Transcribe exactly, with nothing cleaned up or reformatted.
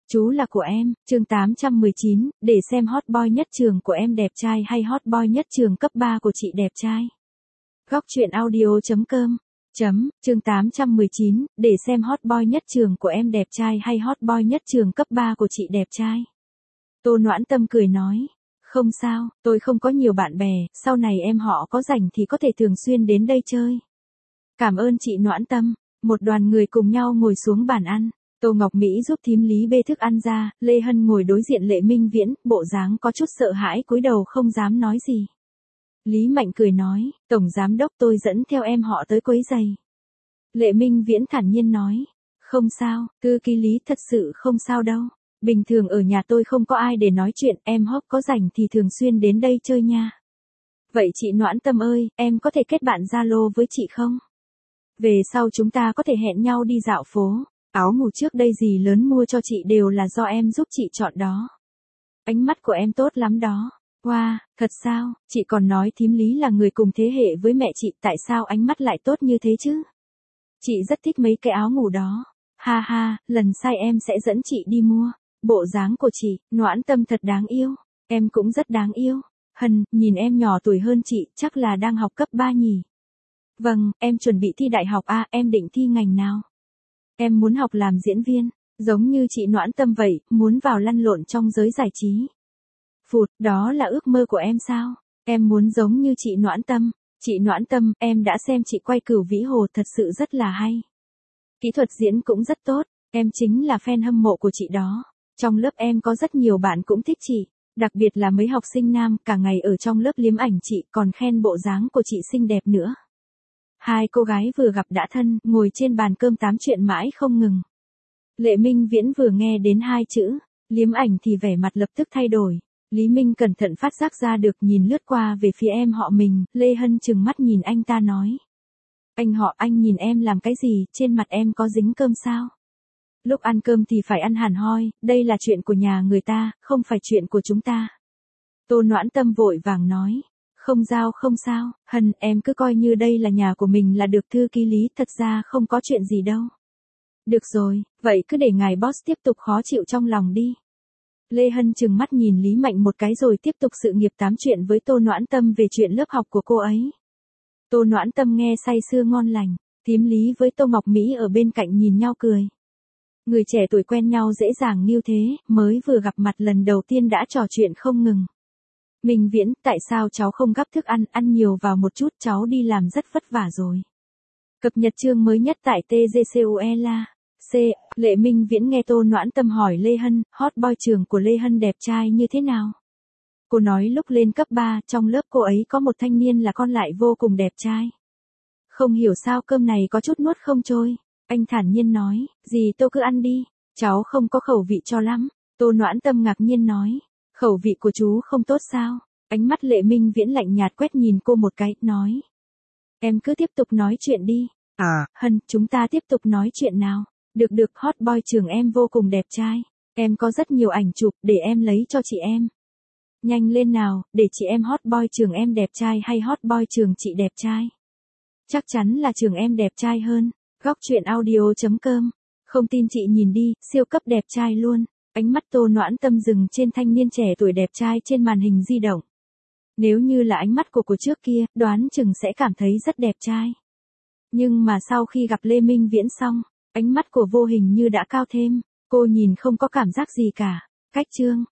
Chú là của em, chương tám trăm mười chín, để xem hot boy nhất trường của em đẹp trai hay hot boy nhất trường cấp ba của chị đẹp trai. Góc truyện audio.com chấm, chương tám trăm mười chín, để xem hot boy nhất trường của em đẹp trai hay hot boy nhất trường cấp ba của chị đẹp trai. Tô Noãn Tâm cười nói, không sao, tôi không có nhiều bạn bè, sau này em họ có rảnh thì có thể thường xuyên đến đây chơi. Cảm ơn chị Noãn Tâm. Một đoàn người cùng nhau ngồi xuống bàn ăn. Tô Ngọc Mỹ giúp thím Lý bê thức ăn ra, Lê Hân ngồi đối diện Lệ Minh Viễn, bộ dáng có chút sợ hãi cúi đầu không dám nói gì. Lý Mạnh cười nói, Tổng Giám Đốc tôi dẫn theo em họ tới quấy giày. Lệ Minh Viễn thản nhiên nói, không sao, thư ký Lý thật sự không sao đâu. Bình thường ở nhà tôi không có ai để nói chuyện, em hốc có rảnh thì thường xuyên đến đây chơi nha. Vậy chị Noãn Tâm ơi, em có thể kết bạn Zalo với chị không? Về sau chúng ta có thể hẹn nhau đi dạo phố. Áo ngủ trước đây dì lớn mua cho chị đều là do em giúp chị chọn đó. Ánh mắt của em tốt lắm đó. Wow, thật sao, chị còn nói thím Lý là người cùng thế hệ với mẹ chị, tại sao ánh mắt lại tốt như thế chứ? Chị rất thích mấy cái áo ngủ đó. Ha ha, lần sau em sẽ dẫn chị đi mua. Bộ dáng của chị, Noãn Tâm thật đáng yêu. Em cũng rất đáng yêu. Hân, nhìn em nhỏ tuổi hơn chị, chắc là đang học cấp ba nhỉ? Vâng, em chuẩn bị thi đại học à, em định thi ngành nào? Em muốn học làm diễn viên, giống như chị Noãn Tâm vậy, muốn vào lăn lộn trong giới giải trí. Phụt, đó là ước mơ của em sao? Em muốn giống như chị Noãn Tâm. Chị Noãn Tâm, em đã xem chị quay Cửu Vĩ Hồ thật sự rất là hay. Kỹ thuật diễn cũng rất tốt, em chính là fan hâm mộ của chị đó. Trong lớp em có rất nhiều bạn cũng thích chị, đặc biệt là mấy học sinh nam, cả ngày ở trong lớp liếm ảnh chị, còn khen bộ dáng của chị xinh đẹp nữa. Hai cô gái vừa gặp đã thân, ngồi trên bàn cơm tám chuyện mãi không ngừng. Lệ Minh Viễn vừa nghe đến hai chữ, liếm ảnh thì vẻ mặt lập tức thay đổi. Lý Minh cẩn thận phát giác ra được, nhìn lướt qua về phía em họ mình, Lê Hân trừng mắt nhìn anh ta nói. Anh họ, anh nhìn em làm cái gì, trên mặt em có dính cơm sao? Lúc ăn cơm thì phải ăn hẳn hoi, đây là chuyện của nhà người ta, không phải chuyện của chúng ta. Tô Noãn Tâm vội vàng nói. Không giao không sao, Hân, em cứ coi như đây là nhà của mình là được, thư ký Lý, thật ra không có chuyện gì đâu. Được rồi, vậy cứ để ngài boss tiếp tục khó chịu trong lòng đi. Lê Hân trừng mắt nhìn Lý Mạnh một cái rồi tiếp tục sự nghiệp tám chuyện với Tô Noãn Tâm về chuyện lớp học của cô ấy. Tô Noãn Tâm nghe say sưa ngon lành, thím Lý với Tô Ngọc Mỹ ở bên cạnh nhìn nhau cười. Người trẻ tuổi quen nhau dễ dàng như thế, mới vừa gặp mặt lần đầu tiên đã trò chuyện không ngừng. Minh Viễn, tại sao cháu không gắp thức ăn, ăn nhiều vào một chút, cháu đi làm rất vất vả rồi. Cập nhật chương mới nhất tại tê giê xê u e la. C. Lệ Minh Viễn nghe Tô Noãn Tâm hỏi Lê Hân, hot boy trường của Lê Hân đẹp trai như thế nào? Cô nói lúc lên cấp ba, trong lớp cô ấy có một thanh niên là con lại vô cùng đẹp trai. Không hiểu sao cơm này có chút nuốt không trôi. Anh thản nhiên nói, dì Tô cứ ăn đi, cháu không có khẩu vị cho lắm. Tô Noãn Tâm ngạc nhiên nói. Khẩu vị của chú không tốt sao? Ánh mắt Lệ Minh Viễn lạnh nhạt quét nhìn cô một cái, nói. Em cứ tiếp tục nói chuyện đi. À, Hân, chúng ta tiếp tục nói chuyện nào. Được được, hot boy trường em vô cùng đẹp trai. Em có rất nhiều ảnh chụp, để em lấy cho chị em. Nhanh lên nào, để chị em hot boy trường em đẹp trai hay hot boy trường chị đẹp trai? Chắc chắn là trường em đẹp trai hơn. Góc truyện audio.com. Không tin chị nhìn đi, siêu cấp đẹp trai luôn. Ánh mắt Tô Noãn Tâm dừng trên thanh niên trẻ tuổi đẹp trai trên màn hình di động. Nếu như là ánh mắt của cô trước kia, đoán chừng sẽ cảm thấy rất đẹp trai. Nhưng mà sau khi gặp Lê Minh Viễn xong, ánh mắt của vô hình như đã cao thêm, cô nhìn không có cảm giác gì cả. Cách chương.